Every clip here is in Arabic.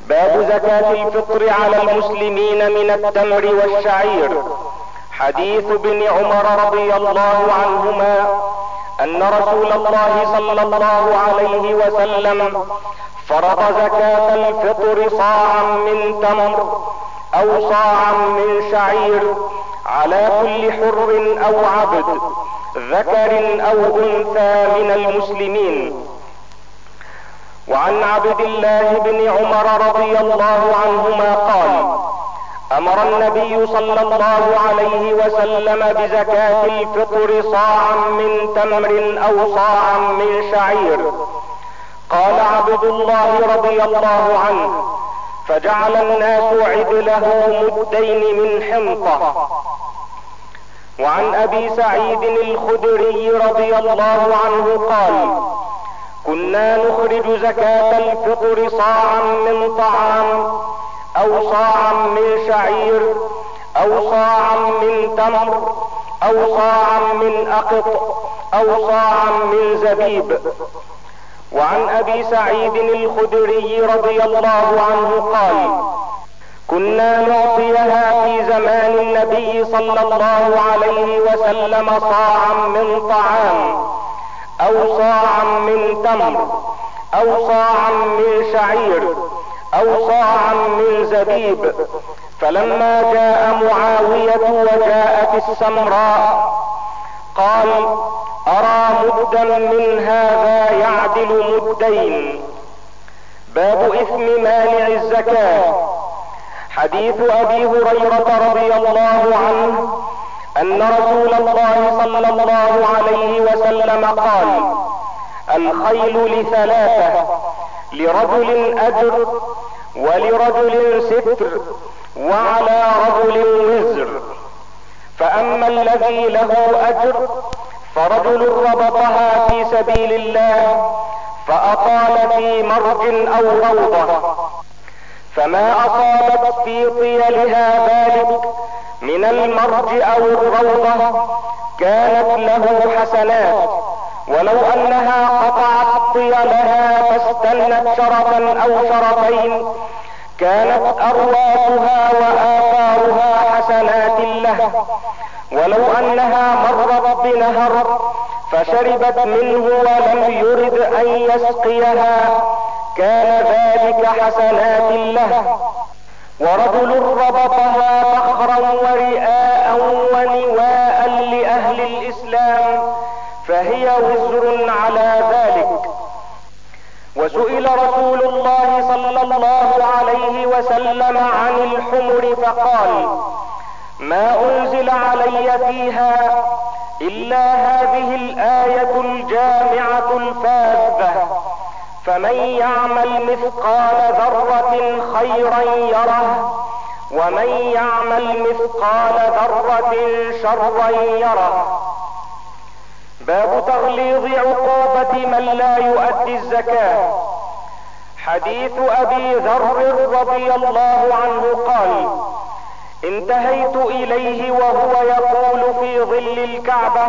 باب زكاة الفطر على المسلمين من التمر والشعير. حديث ابن عمر رضي الله عنهما ان رسول الله صلى الله عليه وسلم فرض زكاة الفطر صاعا من تمر او صاعا من شعير على كل حر او عبد ذكر او انثى من المسلمين. وعن عبد الله بن عمر رضي الله عنهما قال: امر النبي صلى الله عليه وسلم بزكاة الفطر صاعا من تمر او صاعا من شعير. قال عبد الله رضي الله عنه: فجعل الناس عدله مدين من حنطة. وعن ابي سعيد الخدري رضي الله عنه قال: كنا نخرج زكاة الفطر صاعا من طعام او صاعا من شعير او صاعا من تمر او صاعا من اقط او صاعا من زبيب. وعن ابي سعيد الخدري رضي الله عنه قال: كنا نعطيها في زمان النبي صلى الله عليه وسلم صاعا من طعام او صاعا من تمر او صاعا من شعير او صاعا من زبيب. فلما جاء معاوية وجاءت السمراء قال: ارى مدا من هذا يعدل مدين. باب اثم مانع الزكاة. حديث ابي هريرة رضي الله عنه ان رسول الله صلى الله عليه وسلم قال: الخيل لثلاثة: لرجل اجر ولرجل ستر وعلى رجل وزر. فاما الذي له اجر فرجل ربطها في سبيل الله فاطال في مرج او روضة، فما اصابت في طيلها ذلك من المرج او الروضة كانت له حسنات، ولو انها قطعت طيلها فاستنت شرفا او شرفين كانت ارواحها واثارها حسنات له، ولو انها مرت بنهر فشربت منه ولم يرد ان يسقيها كان ذلك حسنات له. ورجل ربطها فخرا ورئاء ونواء لأهل الإسلام فهي وزر على ذلك. وسئل رسول الله صلى الله عليه وسلم عن الحمر فقال: ما أنزل علي فيها إلا هذه الآية الجامعة الفاذة: فمن يعمل مثقال ذرة خيرا يره ومن يعمل مثقال ذرة شرا يره. باب تغليظ عقوبة من لا يؤدي الزكاة. حديث ابي ذر رضي الله عنه قال: انتهيت اليه وهو يقول في ظل الكعبة: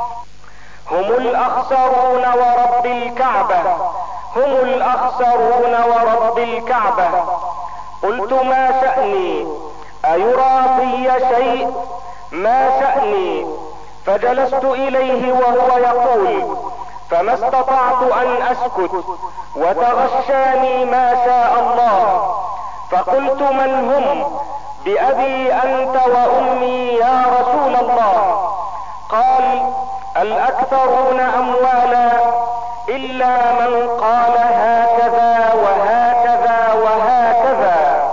هم الاخسرون ورب الكعبة، هم الاخسرون ورب الكعبة. قلت: ما شأني؟ ايرى في شيء؟ ما شأني؟ فجلست اليه وهو يقول، فما استطعت ان اسكت وتغشاني ما شاء الله، فقلت: من هم؟ بأبي انت وامي يا رسول الله. قال: الاكثرون اموالا الا من قال هكذا وهكذا وهكذا.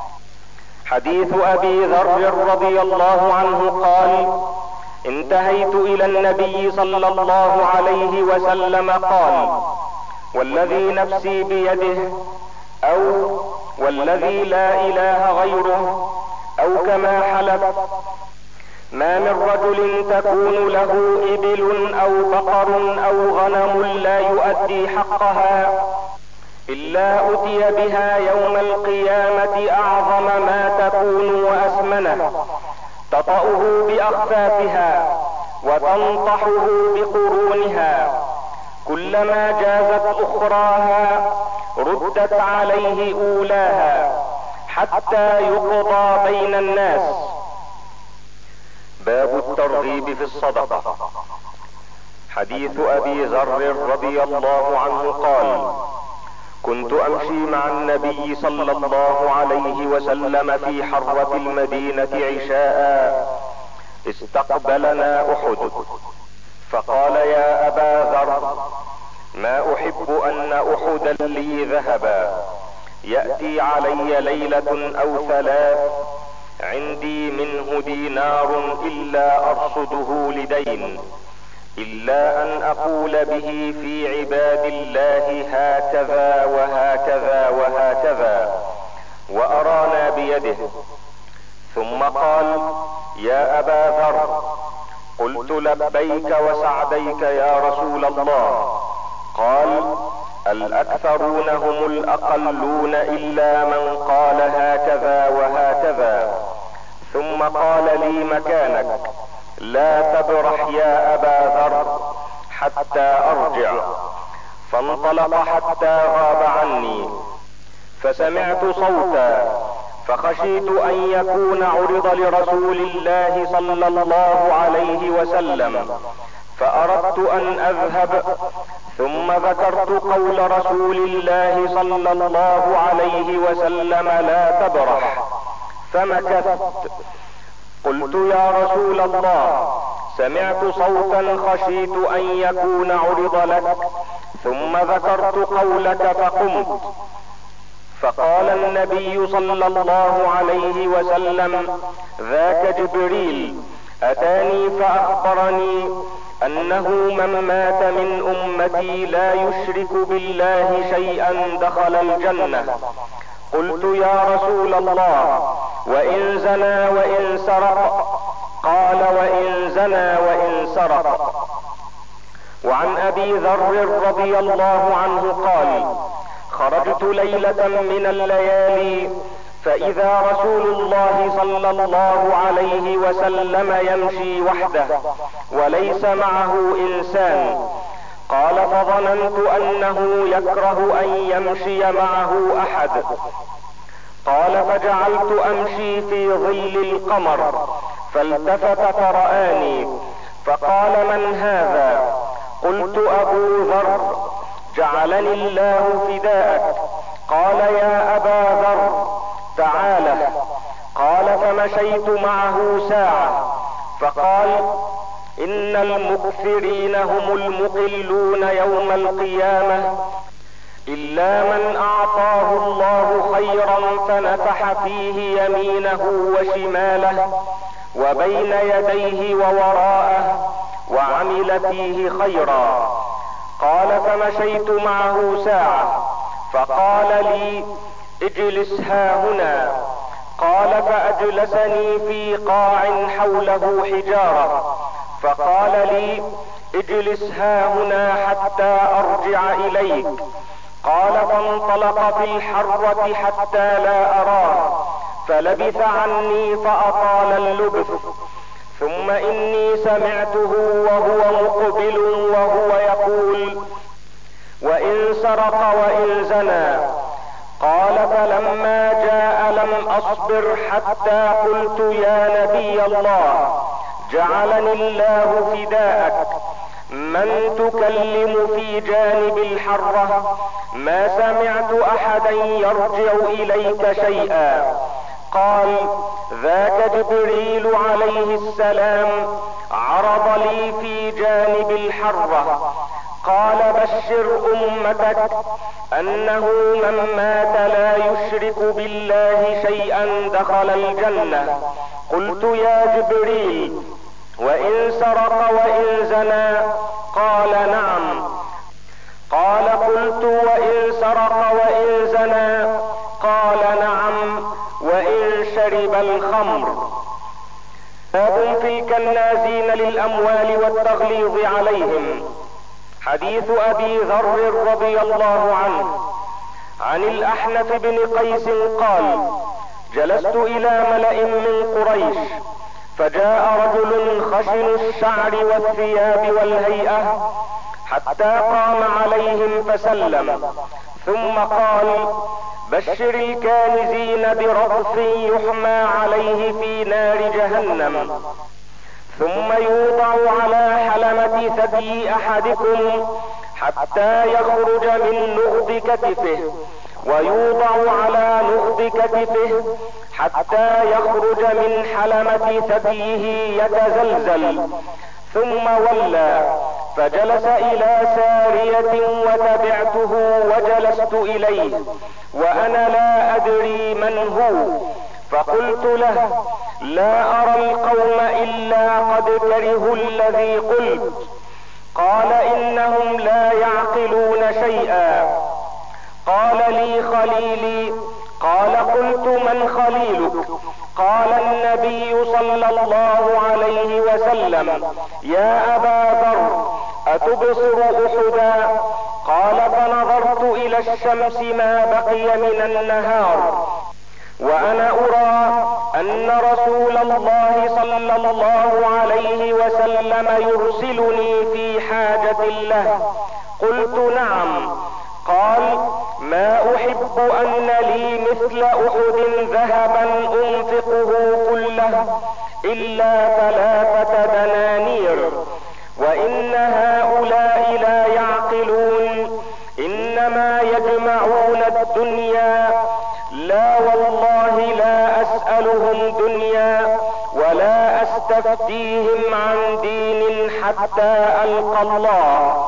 حديث ابي ذر رضي الله عنه قال: انتهيت الى النبي صلى الله عليه وسلم قال: والذي نفسي بيده، او والذي لا اله غيره، او كما حلف: ما من رجل تكون له ابل او بقر او غنم لا يؤدي حقها الا اتي بها يوم القيامة اعظم ما تكون واسمنه، تطأه باخفافها وتنطحه بقرونها، كلما جازت اخراها رد ردت عليه اولاها حتى يقضى بين الناس. باب الترغيب في الصدقة. حديث ابي ذر رضي الله عنه قال: كنت امشي مع النبي صلى الله عليه وسلم في حرة المدينة عشاء، استقبلنا احد، فقال: يا ابا ذر، ما احب ان احدا لي ذهبا، يأتي علي ليلة او ثلاث عندي منه دينار الا ارصده لدين، الا ان اقول به في عباد الله هكذا وهكذا وهكذا، وأرانا بيده. ثم قال: يا ابا ذر، قلت: لبيك وسعديك يا رسول الله. قال: الاكثرون هم الاقلون الا من قال هكذا وهكذا. ثم قال لي: مكانك، لا تبرح يا ابا ذر حتى ارجع. فانطلق حتى غاب عني، فسمعت صوتا، فخشيت ان يكون عرض لرسول الله صلى الله عليه وسلم، فاردت ان اذهب، ثم ذكرت قول رسول الله صلى الله عليه وسلم: لا تبرح، فمكثت. قلت: يا رسول الله، سمعت صوتا خشيت ان يكون عرض لك، ثم ذكرت قولك فقمت. فقال النبي صلى الله عليه وسلم: ذاك جبريل اتاني فاخبرني انه من مات من امتي لا يشرك بالله شيئا دخل الجنة. قلت: يا رسول الله، وان زنى وان سرق؟ قال: وان زنى وان سرق. وعن ابي ذر رضي الله عنه قال: خرجت ليلة من الليالي، فاذا رسول الله صلى الله عليه وسلم يمشي وحده وليس معه انسان. قال: فظننت انه يكره ان يمشي معه احد. قال: فجعلت امشي في ظل القمر، فالتفت فرآني، فقال: من هذا؟ قلت: ابو ذر، جعلني الله فداءك. قال: يا ابا ذر، تعال. قال: فمشيت معه ساعة، فقال: ان المكثرين هم المقلون يوم القيامة، الا من اعطاه الله خيرا فنفح فيه يمينه وشماله وبين يديه ووراءه وعمل فيه خيرا. قال: فمشيت معه ساعة، فقال لي: اجلس هاهنا. قال: فاجلسني في قاع حوله حجارة، فقال لي: اجلس هاهنا حتى ارجع اليك. قال: فانطلق في الحرة حتى لا اراه، فلبث عني فاطال اللبث. ثم اني سمعته وهو مقبل وهو يقول: وان سرق وان زنى. قال: فلما جاء لم اصبر حتى قلت: يا نبي الله، جعلني الله فداءك، من تكلم في جانب الحرة؟ ما سمعت احدا يرجع اليك شيئا. قال: ذاك جبريل عليه السلام عرض لي في جانب الحرة. قال: بشر امتك انه من مات لا يشرك بالله شيئا دخل الجنة. قلت: يا جبريل، وان سرق وان زنى؟ قال: نعم. قال: قلت: وان سرق وان زنى؟ قال: نعم، وان شرب الخمر. باب في الكنازين للاموال والتغليظ عليهم. حديث ابي ذر رضي الله عنه عن الاحنف بن قيس قال: جلست الى ملأ من قريش، فجاء رجل خشن الشعر والثياب والهيئة، حتى قام عليهم فسلم، ثم قال: بشر الكانزين برغف يحمى عليه في نار جهنم، ثم يوضع على حلمة ثدي احدكم حتى يخرج من نغض كتفه، ويوضع على نغض كتفه حتى يخرج من حلمة ثديه يتزلزل. ثم ولى فجلس الى سارية وتبعته وجلست اليه وانا لا ادري من هو، فقلت له: لا ارى القوم الا قد كرهوا الذي قلت. قال: انهم لا يعقلون شيئا. قال لي: خليلي. قال: قلت: من خليلك؟ قال: النبي صلى الله عليه وسلم. يا ابا ذر، اتبصر احدا؟ قال: فنظرت الى الشمس ما بقي من النهار وانا ارى ان رسول الله صلى الله عليه وسلم يرسلني في حاجة له. قلت: نعم. قال: ما احب ان لي مثل احد ذهبا انفقه كله الا 3 دنانير، وان هؤلاء لا يعقلون، انما يجمعون الدنيا. لا والله لا اسألهم دنيا ولا استفتيهم عن دين حتى القى الله.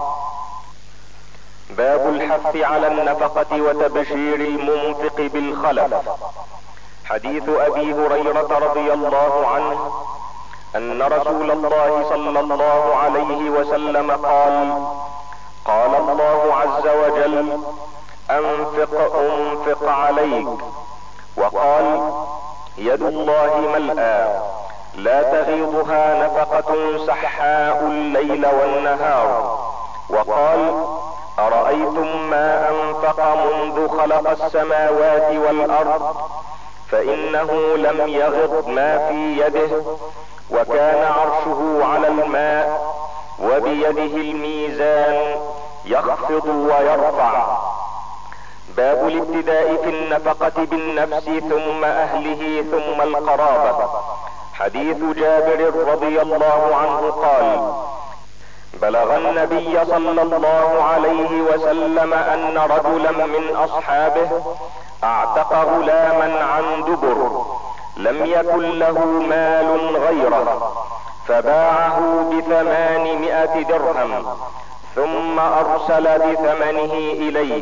باب الحث على النفقة وتبشير المنفق بالخلف. حديث ابي هريرة رضي الله عنه ان رسول الله صلى الله عليه وسلم قال: قال الله عز وجل: انفق عليك. وقال: يد الله ملأى لا تغيضها نفقة سحاء الليل والنهار. وقال: أرأيتم ما أنفق منذ خلق السماوات والأرض فإنه لم يغض ما في يده، وكان عرشه على الماء، وبيده الميزان يخفض ويرفع. باب الابتداء في النفقة بالنفس ثم اهله ثم القرابة. حديث جابر رضي الله عنه قال: بلغ النبي صلى الله عليه وسلم ان رجلا من اصحابه اعتق غلاما عن دبر لم يكن له مال غيره، فباعه ب800 درهم ثم ارسل بثمنه اليه.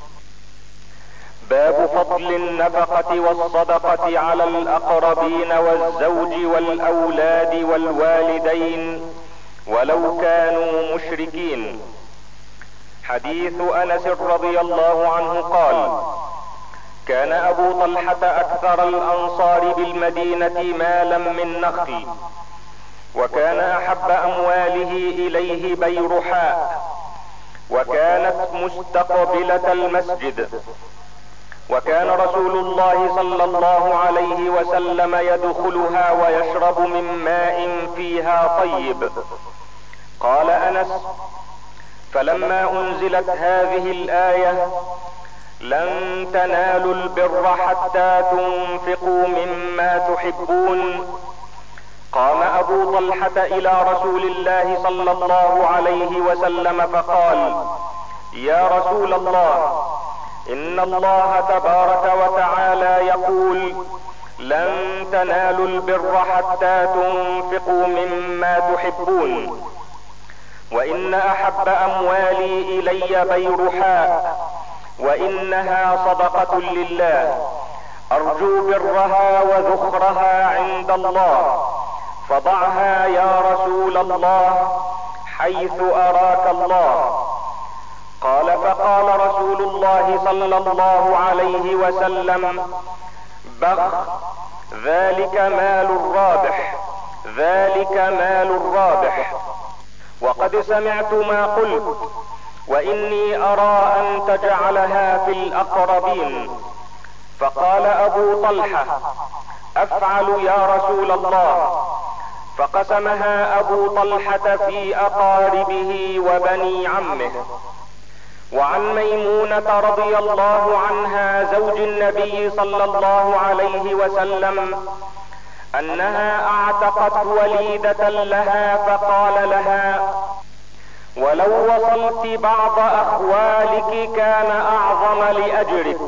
باب فضل النفقة والصدقة على الاقربين والزوج والاولاد والوالدين ولو كانوا مشركين. حديث انس رضي الله عنه قال: كان ابو طلحة اكثر الانصار بالمدينة مالا من نخل، وكان احب امواله اليه بيرحاء، وكانت مستقبلة المسجد، وكان رسول الله صلى الله عليه وسلم يدخلها ويشرب من ماء فيها طيب. قال انس: فلما انزلت هذه الايه: لن تنالوا البر حتى تنفقوا مما تحبون، قام ابو طلحة الى رسول الله صلى الله عليه وسلم فقال: يا رسول الله، ان الله تبارك وتعالى يقول: لن تنالوا البر حتى تنفقوا مما تحبون، وان احب اموالي الي بيرحاء، وانها صدقة لله، ارجو برها وذخرها عند الله، فضعها يا رسول الله حيث اراك الله. قال: فقال رسول الله صلى الله عليه وسلم: بخ، ذلك مال الرابح، ذلك مال الرابح. وقد سمعت ما قلت، واني ارى ان تجعلها في الاقربين. فقال ابو طلحة: افعل يا رسول الله. فقسمها ابو طلحة في اقاربه وبني عمه. وعن ميمونة رضي الله عنها زوج النبي صلى الله عليه وسلم انها اعتقت وليدة لها فقال لها: ولو وصلت بعض اخوالك كان اعظم لاجرك.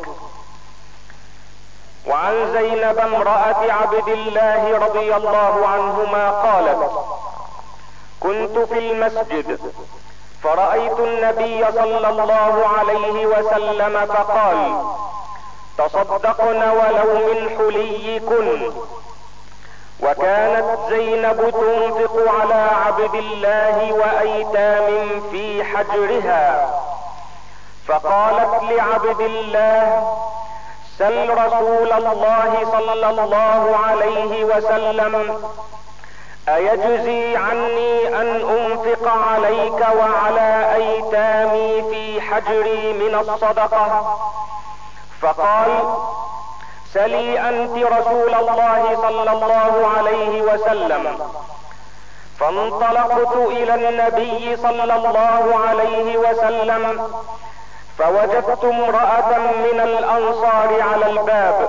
وعن زينب امرأة عبد الله رضي الله عنهما قالت: كنت في المسجد فرأيت النبي صلى الله عليه وسلم فقال: تصدقن ولو من حليكن. وكانت زينب تنفق على عبد الله وايتام في حجرها، فقالت لعبد الله: سل رسول الله صلى الله عليه وسلم ايجزي عني ان انفق عليك وعلى ايتامي في حجري من الصدقة؟ فقال: سلي انت رسول الله صلى الله عليه وسلم. فانطلقت الى النبي صلى الله عليه وسلم فوجدت امرأة من الانصار على الباب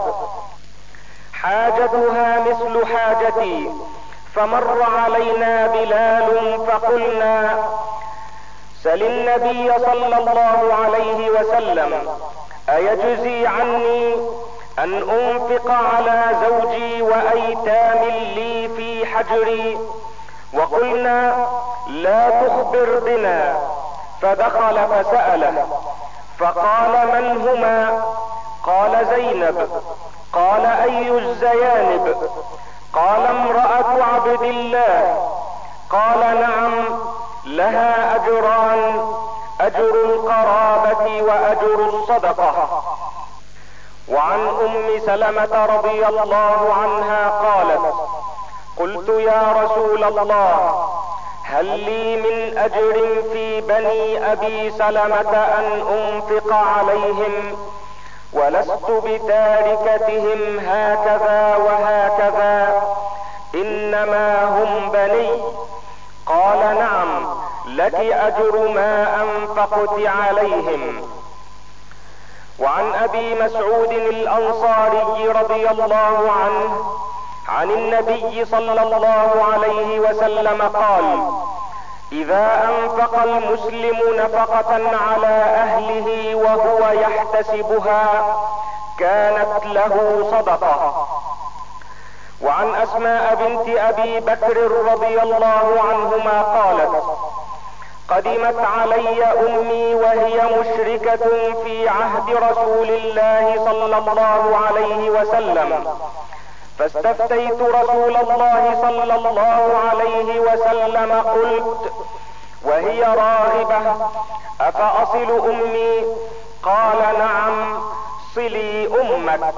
حاجتها مثل حاجتي، فمر علينا بلال فقلنا: سل النبي صلى الله عليه وسلم ايجزي عني ان انفق على زوجي وايتام لي في حجري؟ وقلنا: لا تخبر بنا. فدخل فسأله فقال: من هما؟ قال: زينب. قال: اي الزيانب؟ قال: امرأة عبد الله. قال: نعم، لها اجران: اجر القرابة واجر الصدقة. وعن ام سلمة رضي الله عنها قالت: قلت: يا رسول الله، هل لي من اجر في بني ابي سلمة ان انفق عليهم؟ ولست بتاركتهم هكذا وهكذا، انما هم بني. قال: نعم، لك اجر ما انفقت عليهم. وعن ابي مسعود الانصاري رضي الله عنه عن النبي صلى الله عليه وسلم قال: اذا انفق المسلم نفقة على اهله وهو يحتسبها كانت له صدقة. وعن اسماء بنت ابي بكر رضي الله عنهما قالت: قدمت علي امي وهي مشركة في عهد رسول الله صلى الله عليه وسلم، فاستفتيت رسول الله صلى الله عليه وسلم قلت وهي راغبة: افاصل امي؟ قال: نعم، صلي امك.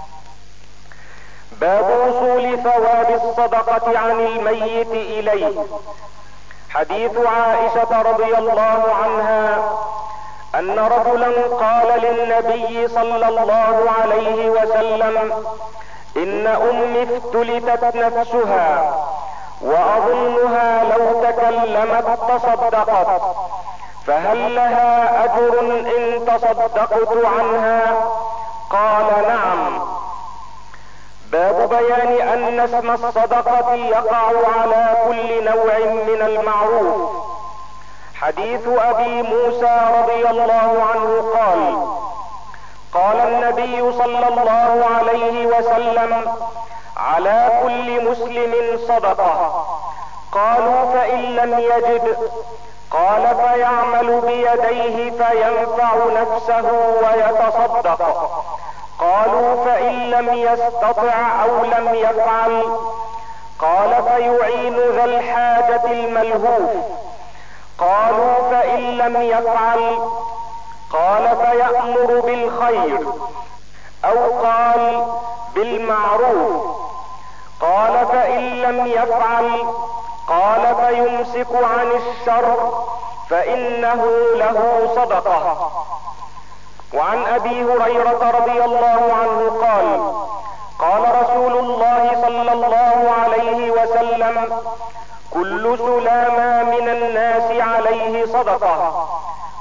باب وصول ثواب الصدقة عن الميت اليه. حديث عائشة رضي الله عنها ان رجلا قال للنبي صلى الله عليه وسلم: ان امي افتلتت نفسها واظنها لو تكلمت تصدقت، فهل لها اجر ان تصدقت عنها؟ قال: نعم. باب بيان ان اسم الصدقة يقع على كل نوع من المعروف. حديث ابي موسى رضي الله عنه قال: قال النبي صلى الله عليه وسلم: على كل مسلم صدقة. قالوا: فإن لم يجد؟ قال: فيعمل بيديه فينفع نفسه ويتصدق. قالوا: فإن لم يستطع او لم يفعل؟ قال: فيعين ذا الحاجة الملهوف. قالوا: فإن لم يفعل؟ قال: فيأمر بالخير، او قال بالمعروف. قال: فإن لم يفعل؟ قال: فيمسك عن الشر فإنه له صدقة. وعن ابي هريرة رضي الله عنه قال: قال رسول الله صلى الله عليه وسلم: كل سلامة من الناس عليه صدقة،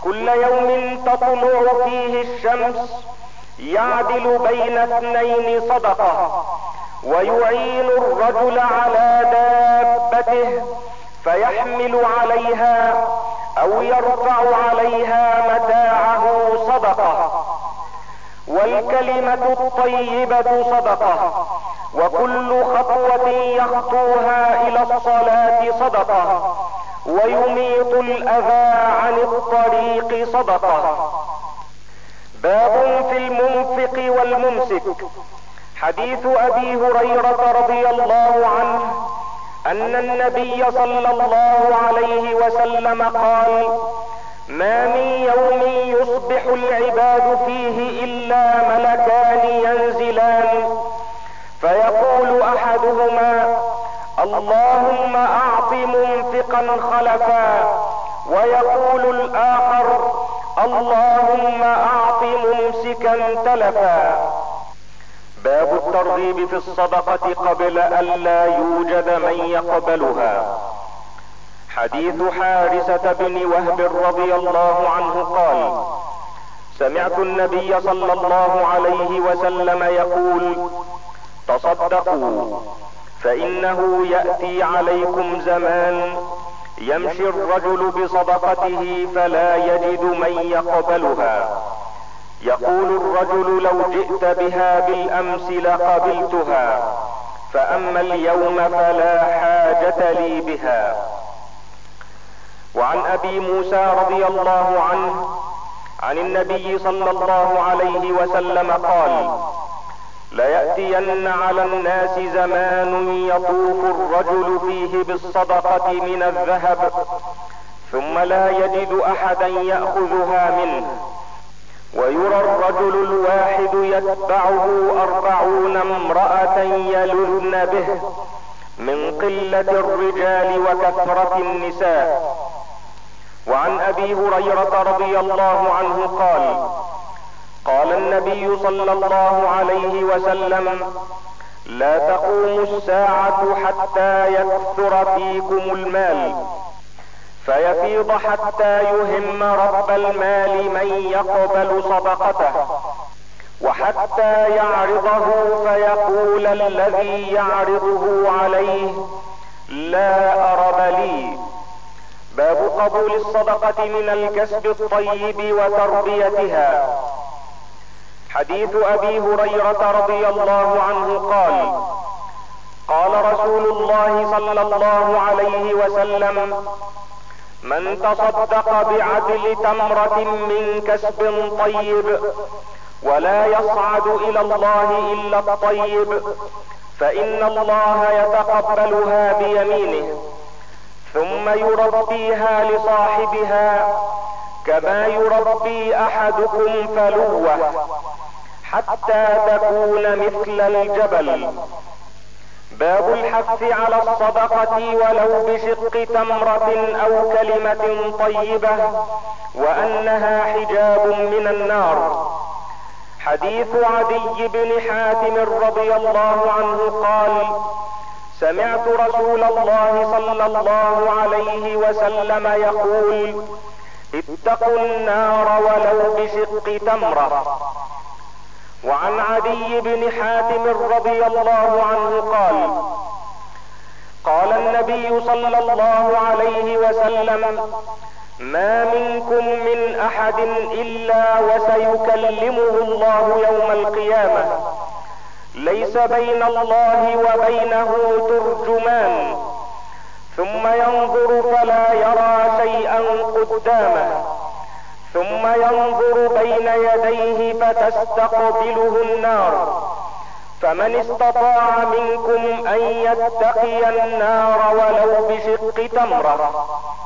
كل يوم تطلع فيه الشمس يعدل بين اثنين صدقة، ويعين الرجل على دابته فيحمل عليها او يرفع عليها متاعه صدقة، والكلمة الطيبة صدقة، وكل خطوة يخطوها الى الصلاة صدقة، ويميط الاذى عن الطريق صدقة. باب في المنفق والممسك. حديث ابي هريرة رضي الله عنه ان النبي صلى الله عليه وسلم قال: ما من يوم يصبح العباد فيه الا ملكان ينزلان، فيقول احدهما: اللهم اعط منفقا خلفا، ويقول الاخر: اللهم اعط ممسكا تلفا. باب الترغيب في الصدقة قبل الا يوجد من يقبلها. حديث حارثة بن وهب رضي الله عنه قال: سمعت النبي صلى الله عليه وسلم يقول: تصدقوا، فانه يأتي عليكم زمان يمشي الرجل بصدقته فلا يجد من يقبلها، يقول الرجل: لو جئت بها بالامس لقبلتها، فاما اليوم فلا حاجة لي بها. وعن ابي موسى رضي الله عنه عن النبي صلى الله عليه وسلم قال: ليأتين على الناس زمان يطوف الرجل فيه بالصدقة من الذهب ثم لا يجد احدا يأخذها منه، ويرى الرجل الواحد يتبعه 40 امرأة يلذن به من قلة الرجال وكثرة النساء. وعن ابي هريرة رضي الله عنه قال: قال النبي صلى الله عليه وسلم: لا تقوم الساعة حتى يكثر فيكم المال، فيفيض حتى يهم رب المال من يقبل صدقته، وحتى يعرضه فيقول الذي يعرضه عليه: لا أرب لي. باب قبول الصدقة من الكسب الطيب وتربيتها. حديث ابي هريرة رضي الله عنه قال: قال رسول الله صلى الله عليه وسلم: من تصدق بعدل تمرة من كسب طيب ولا يصعد الى الله الا الطيب، فان الله يتقبلها بيمينه ثم يربيها لصاحبها كما يربي احدكم فلوه حتى تكون مثل الجبل. باب الحث على الصدقة ولو بشق تمرة او كلمة طيبة، وانها حجاب من النار. حديث عدي بن حاتم رضي الله عنه قال: سمعت رسول الله صلى الله عليه وسلم يقول: اتقوا النار ولو بشق تمرة. وعن عدي بن حاتم رضي الله عنه قال: قال النبي صلى الله عليه وسلم: ما منكم من احد الا وسيكلمه الله يوم القيامة، ليس بين الله وبينه ترجمان، ثم ينظر فلا يرى شيئا قدامه، ثم ينظر بين يديه فتستقبله النار، فمن استطاع منكم ان يتقي النار ولو بشق تمرة.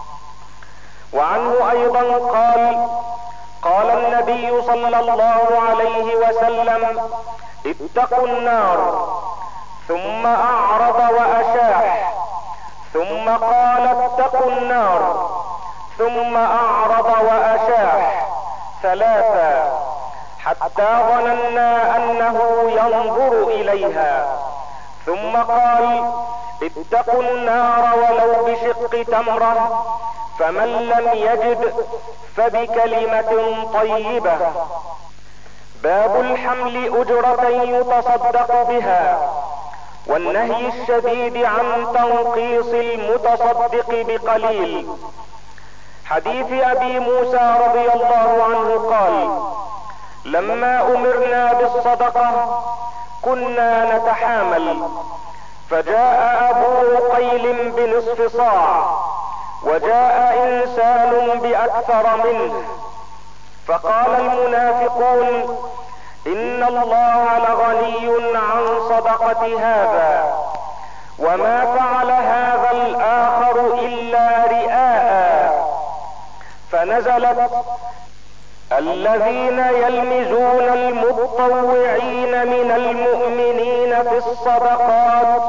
وعنه ايضا قال: قال النبي صلى الله عليه وسلم: اتقوا النار، ثم اعرض واشاح، ثم قال: اتقوا النار، ثم اعرض واشاح 3، حتى ظننا انه ينظر اليها، ثم قال: اتقوا النار ولو بشق تمرة، فمن لم يجد فبكلمة طيبة. باب الحمل أجرة يتصدق بها، والنهي الشديد عن تنقيص المتصدق بقليل. حديث ابي موسى رضي الله عنه قال: لما امرنا بالصدقة كنا نتحامل، فجاء ابو عقيل بنصف صاع، وجاء انسان باكثر منه، فقال المنافقون: ان الله لغني عن صدقة هذا، وما فعل هذا الاخر الا رئاء. فنزلت: الذين يلمزون المتطوعين من المؤمنين في الصدقات،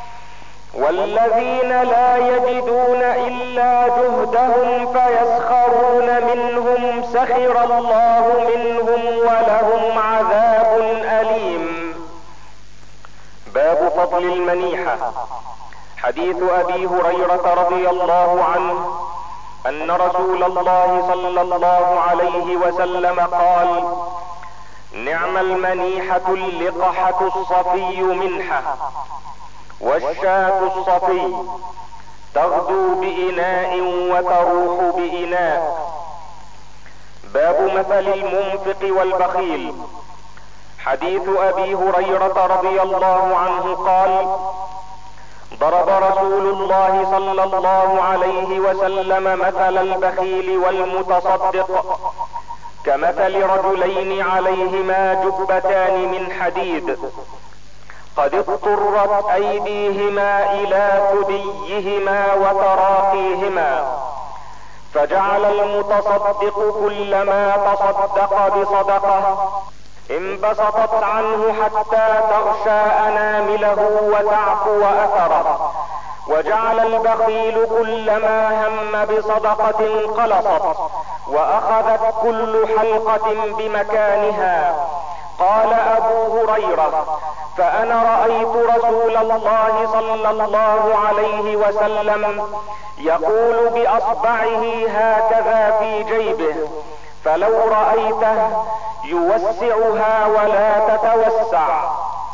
والذين لا يجدون الا جهدهم فيسخرون منهم سخر الله منهم ولهم عذاب اليم. باب فضل المنيحة. حديث ابي هريرة رضي الله عنه ان رسول الله صلى الله عليه وسلم قال: نعم المنيحة اللقحة الصفي منحة، والشاة الصفي تغدو بإناء وتروح بإناء. باب مثل المنفق والبخيل. حديث ابي هريرة رضي الله عنه قال: ضرب رسول الله صلى الله عليه وسلم مثل البخيل والمتصدق كمثل رجلين عليهما جبتان من حديد، قد اضطرت ايديهما الى ثديهما وتراقيهما، فجعل المتصدق كلما تصدق بصدقة انبسطت عنه حتى تغشى انامله وتعفو اثره، وجعل البخيل كلما هم بصدقة انقلصت واخذت كل حلقة بمكانها. قال ابو هريرة: فانا رأيت رسول الله صلى الله عليه وسلم يقول باصبعه هكذا في جيبه، فلو رأيته يوسعها ولا تتوسع.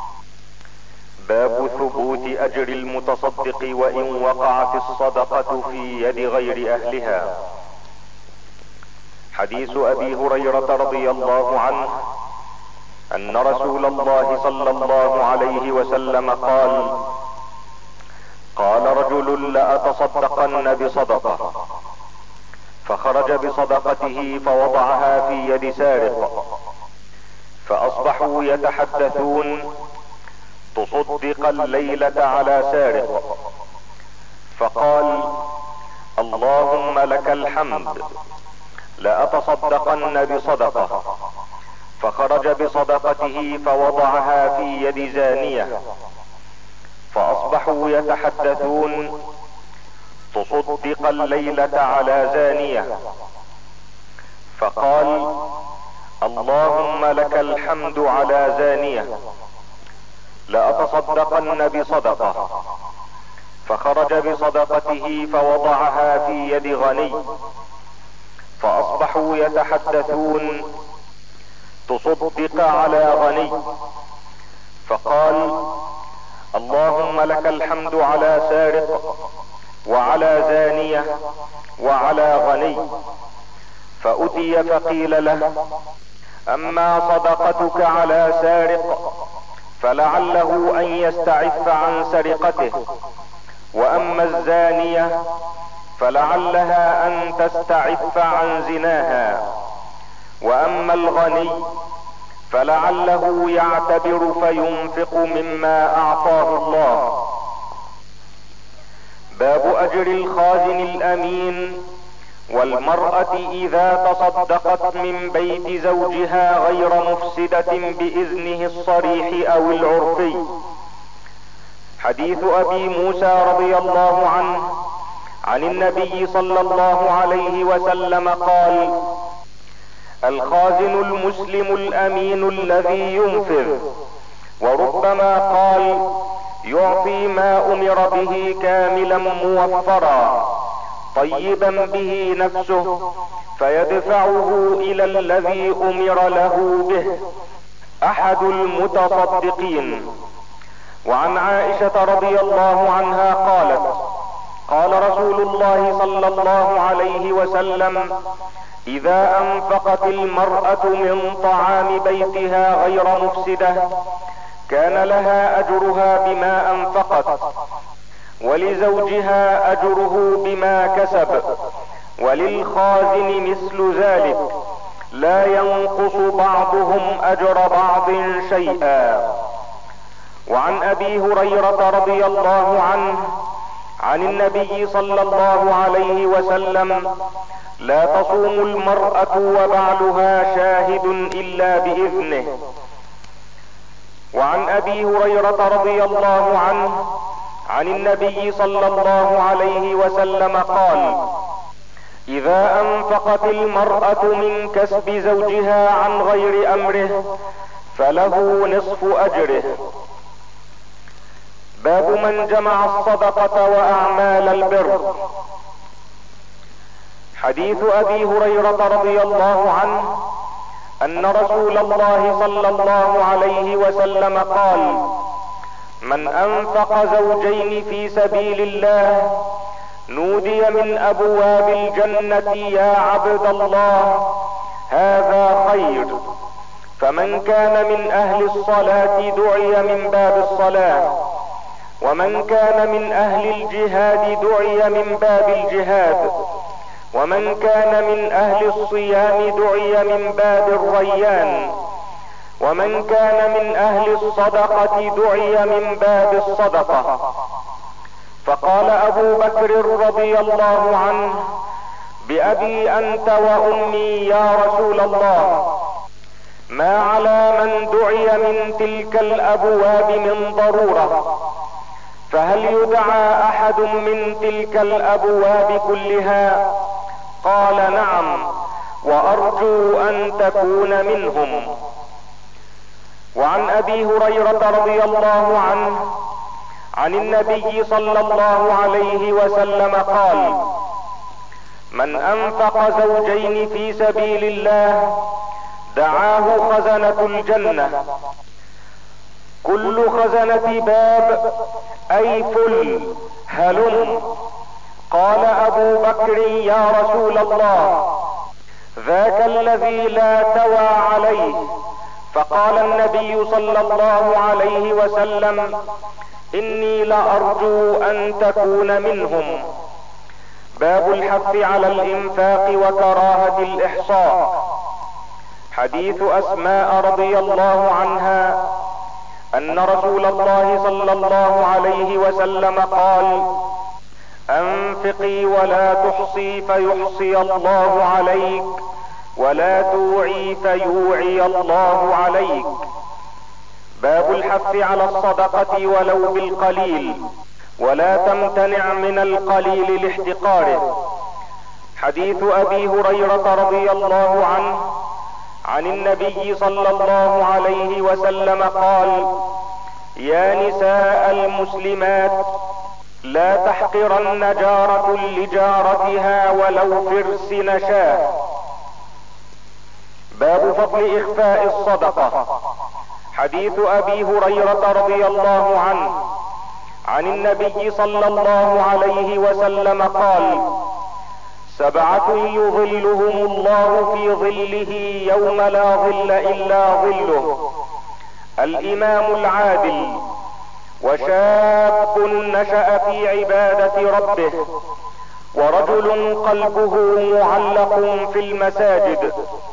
باب ثبوت اجر المتصدق وان وقعت الصدقة في يد غير اهلها. حديث ابي هريرة رضي الله عنه ان رسول الله صلى الله عليه وسلم قال: قال رجل: لأتصدقن بصدقة، فخرج بصدقته فوضعها في يد سارق، فاصبحوا يتحدثون: تصدق الليلة على سارق. فقال: اللهم لك الحمد، لأتصدقن بصدقة، فخرج بصدقته فوضعها في يد زانية، فاصبحوا يتحدثون: تصدق الليلة على زانية. فقال: اللهم لك الحمد على زانية، لأتصدقن بصدقة، فخرج بصدقته فوضعها في يد غني، فاصبحوا يتحدثون: تصدق على غني. فقال: اللهم لك الحمد على سارق وعلى زانية وعلى غني. فأتي فقيل له: اما صدقتك على سارق فلعله ان يستعف عن سرقته، واما الزانية فلعلها ان تستعف عن زناها، واما الغني فلعله يعتبر فينفق مما اعطاه الله. باب اجر الخازن الامين والمرأة اذا تصدقت من بيت زوجها غير مفسدة باذنه الصريح او العرفي. حديث ابي موسى رضي الله عنه عن النبي صلى الله عليه وسلم قال: الخازن المسلم الامين الذي ينفذ. وربما قال: يعطي ما امر به كاملا موفرا. طيبا به نفسه فيدفعه الى الذي امر له به احد المتصدقين. وعن عائشة رضي الله عنها قالت: قال رسول الله صلى الله عليه وسلم: اذا انفقت المرأة من طعام بيتها غير مفسدة كان لها اجرها بما انفقت، ولزوجها اجره بما كسب، وللخازن مثل ذلك، لا ينقص بعضهم اجر بعض شيئا. وعن ابي هريرة رضي الله عنه عن النبي صلى الله عليه وسلم: لا تصوم المرأة وبعلها شاهد الا باذنه. وعن ابي هريرة رضي الله عنه عن النبي صلى الله عليه وسلم قال: اذا انفقت المرأة من كسب زوجها عن غير امره فله نصف اجره. باب من جمع الصدقة واعمال البر. حديث ابي هريرة رضي الله عنه ان رسول الله صلى الله عليه وسلم قال: من انفق زوجين في سبيل الله نودي من ابواب الجنة: يا عبد الله هذا خير. فمن كان من اهل الصلاة دعي من باب الصلاة، ومن كان من اهل الجهاد دعي من باب الجهاد، ومن كان من اهل الصيام دعي من باب الريان، ومن كان من اهل الصدقة دعي من باب الصدقة. فقال ابو بكر رضي الله عنه: بأبي انت وامي يا رسول الله، ما على من دعي من تلك الابواب من ضرورة، فهل يدعى احد من تلك الابواب كلها؟ قال: نعم، وارجو ان تكون منهم. وعن ابي هريرة رضي الله عنه عن النبي صلى الله عليه وسلم قال: من انفق زوجين في سبيل الله دعاه خزنة الجنة. كل خزنة باب اي فل هلم. قال ابو بكر: يا رسول الله، ذاك الذي لا توى عليه. فقال النبي صلى الله عليه وسلم: اني لارجو ان تكون منهم. باب الحث على الانفاق وكراهة الاحصاء. حديث اسماء رضي الله عنها ان رسول الله صلى الله عليه وسلم قال: انفقي ولا تحصي فيحصي الله عليك، ولا توعي فيوعي الله عليك. باب الحث على الصدقة ولو بالقليل، ولا تمتنع من القليل لاحتقاره. حديث ابي هريرة رضي الله عنه عن النبي صلى الله عليه وسلم قال: يا نساء المسلمات، لا تحقرن جارة لجارتها ولو فرس نشاه. باب فضل اخفاء الصدقة. حديث ابي هريرة رضي الله عنه عن النبي صلى الله عليه وسلم قال: 7 يظلهم الله في ظله يوم لا ظل الا ظله: الامام العادل، وشاب نشأ في عبادة ربه، ورجل قلبه معلق في المساجد،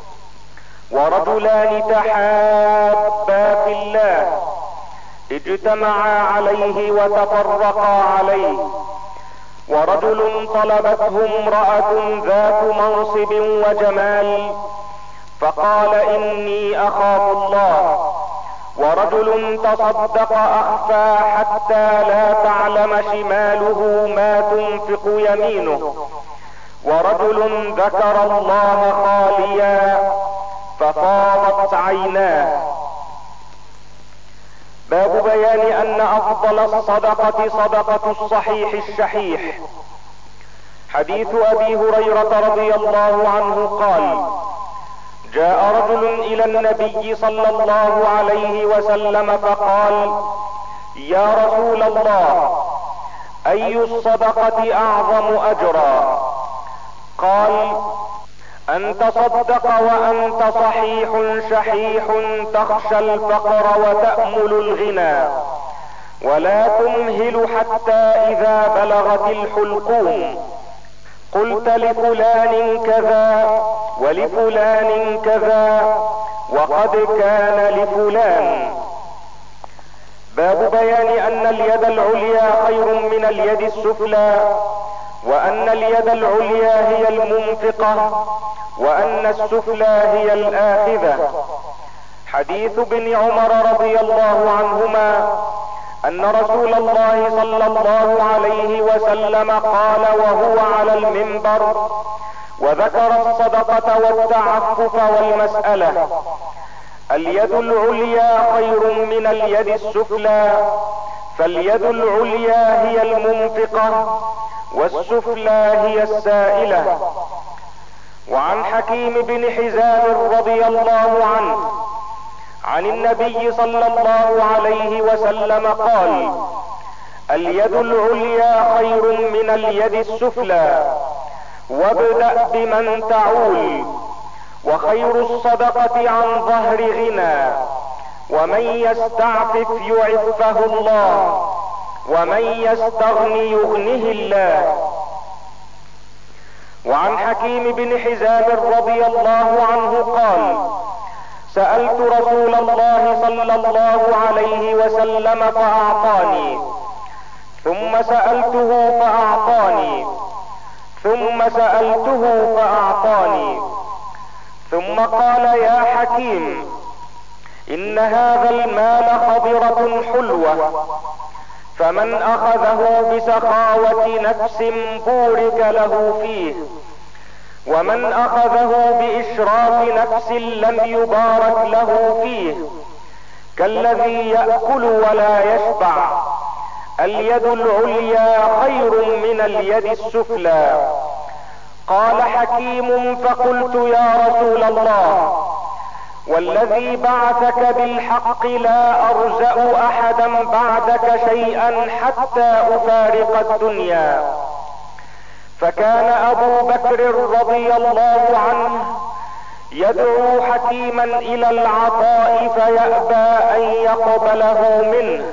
ورجلان تحابا في الله اجتمعا عليه وتفرقا عليه، ورجل طلبته امرأة ذات منصب وجمال فقال: اني اخاف الله، ورجل تصدق اخفى حتى لا تعلم شماله ما تنفق يمينه، ورجل ذكر الله خاليا ففاضت عيناه. باب بيان ان افضل الصدقة صدقة الصحيح الشحيح. حديث ابي هريرة رضي الله عنه قال: جاء رجل الى النبي صلى الله عليه وسلم فقال: يا رسول الله، اي الصدقة اعظم اجرا؟ قال: ان تصدق وانت صحيح شحيح تخشى الفقر وتأمل الغنى، ولا تمهل حتى اذا بلغت الحلقوم قلت لفلان كذا ولفلان كذا وقد كان لفلان. باب بيان ان اليد العليا خير من اليد السفلى، وان اليد العليا هي المنفقة، وان السفلى هي الاخذة. حديث ابن عمر رضي الله عنهما ان رسول الله صلى الله عليه وسلم قال وهو على المنبر وذكر الصدقة والتعفف والمسألة: اليد العليا خير من اليد السفلى، فاليد العليا هي المنفقة والسفلى هي السائلة. وعن حكيم بن حزام رضي الله عنه عن النبي صلى الله عليه وسلم قال: اليد العليا خير من اليد السفلى، وابدأ بمن تعول، وخير الصدقة عن ظهر غنى، ومن يستعفف يعفه الله، ومن يستغني يغنه الله. وعن حكيم بن حزام رضي الله عنه قال: سألت رسول الله صلى الله عليه وسلم فأعطاني، ثم سألته فأعطاني، ثم سألته فأعطاني، ثم قال: يا حكيم، إن هذا المال خضرة حلوة، فمن أخذه بسخاوة نفس بورك له فيه، ومن أخذه بإشراف نفس لم يبارك له فيه، كالذي يأكل ولا يشبع. اليد العليا خير من اليد السفلى. قال حكيم: فقلت يا رسول الله، والذي بعثك بالحق لا أرزأ أحدا بعدك شيئا حتى أفارق الدنيا. فكان أبو بكر رضي الله عنه يدعو حكيما إلى العطاء فيأبى أن يقبله منه،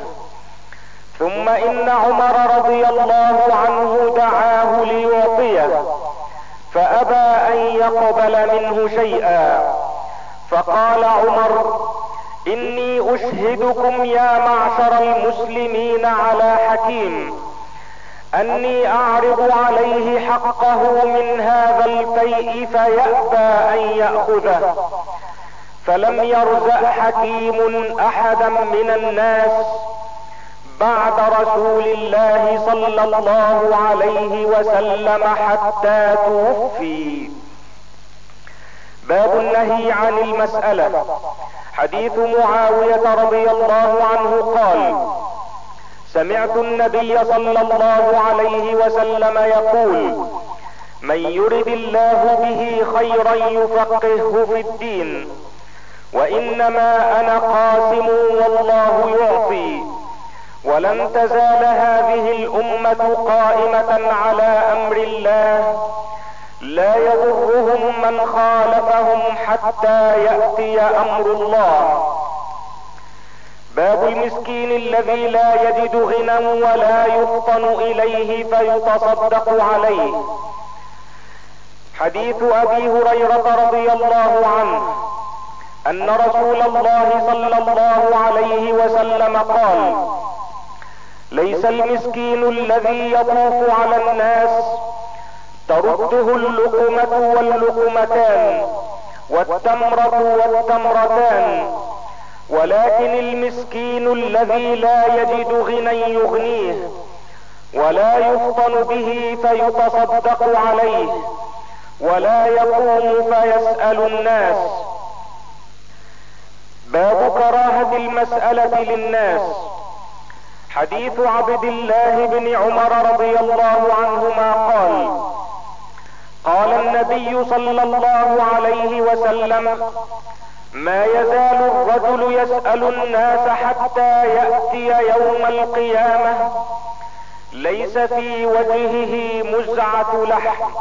ثم إن عمر رضي الله عنه دعاه ليعطيه فأبى أن يقبل منه شيئا. فقال عمر: إني أشهدكم يا معشر المسلمين على حكيم أني أعرض عليه حقه من هذا الفيء فيأبى أن يأخذه. فلم يرزق حكيم أحدا من الناس بعد رسول الله صلى الله عليه وسلم حتى توفي. باب النهي عن المسألة. حديث معاوية رضي الله عنه قال: سمعت النبي صلى الله عليه وسلم يقول: من يرد الله به خيرا يفقهه في الدين، وإنما أنا قاسم والله يعطي، ولن تزال هذه الأمة قائمة على أمر الله لا يضرهم من خالفهم حتى يأتي أمر الله. باب المسكين الذي لا يجد غنى ولا يفطن إليه فيتصدق عليه. حديث أبي هريرة رضي الله عنه أن رسول الله صلى الله عليه وسلم قال: ليس المسكين الذي يطوف على الناس ترده اللقمة واللقمتان والتمرة والتمرتان، ولكن المسكين الذي لا يجد غنى يغنيه ولا يفطن به فيتصدق عليه ولا يقوم فيسأل الناس. باب كراهة المسألة للناس. حديث عبد الله بن عمر رضي الله عنهما قال: قال النبي صلى الله عليه وسلم: ما يزال الرجل يسأل الناس حتى يأتي يوم القيامة ليس في وجهه مزعة لحم.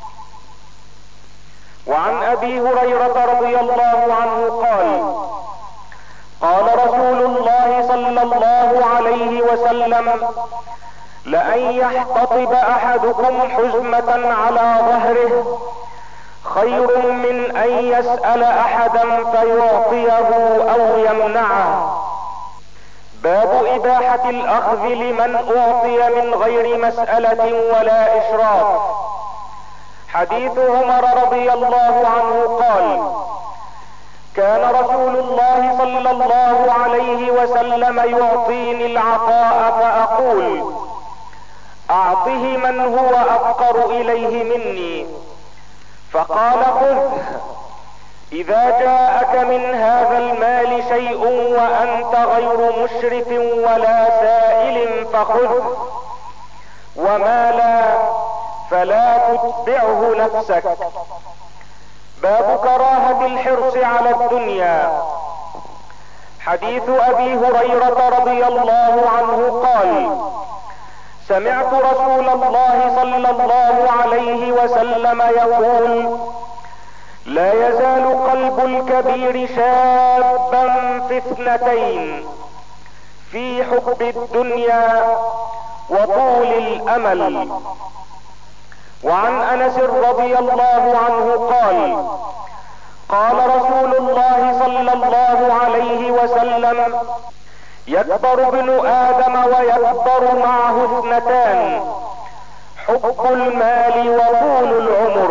وعن ابي هريرة رضي الله عنه قال: قال رسول الله صلى الله عليه وسلم: لأن يحتطب احدكم حزمة على ظهره خير من ان يسأل احدا فيعطيه او يمنعه. باب اباحة الاخذ لمن اعطي من غير مسألة ولا اشراف. حديث عمر رضي الله عنه قال: كان رسول الله صلى الله عليه وسلم يعطيني العطاء فاقول: اعطه من هو افقر اليه مني، فقال: خذ، اذا جاءك من هذا المال شيء وانت غير مشرف ولا سائل فخذ، وما لا فلا تتبعه نفسك. باب كراهة الحرص على الدنيا. حديث ابي هريرة رضي الله عنه قال: سمعت رسول الله صلى الله عليه وسلم يقول: لا يزال قلب الكبير شابا في اثنتين، في حب الدنيا وطول الامل. وعن انس رضي الله عنه قال: قال رسول الله صلى الله عليه وسلم: يكبر ابن ادم ويكبر معه اثنتان، حب المال وطول العمر.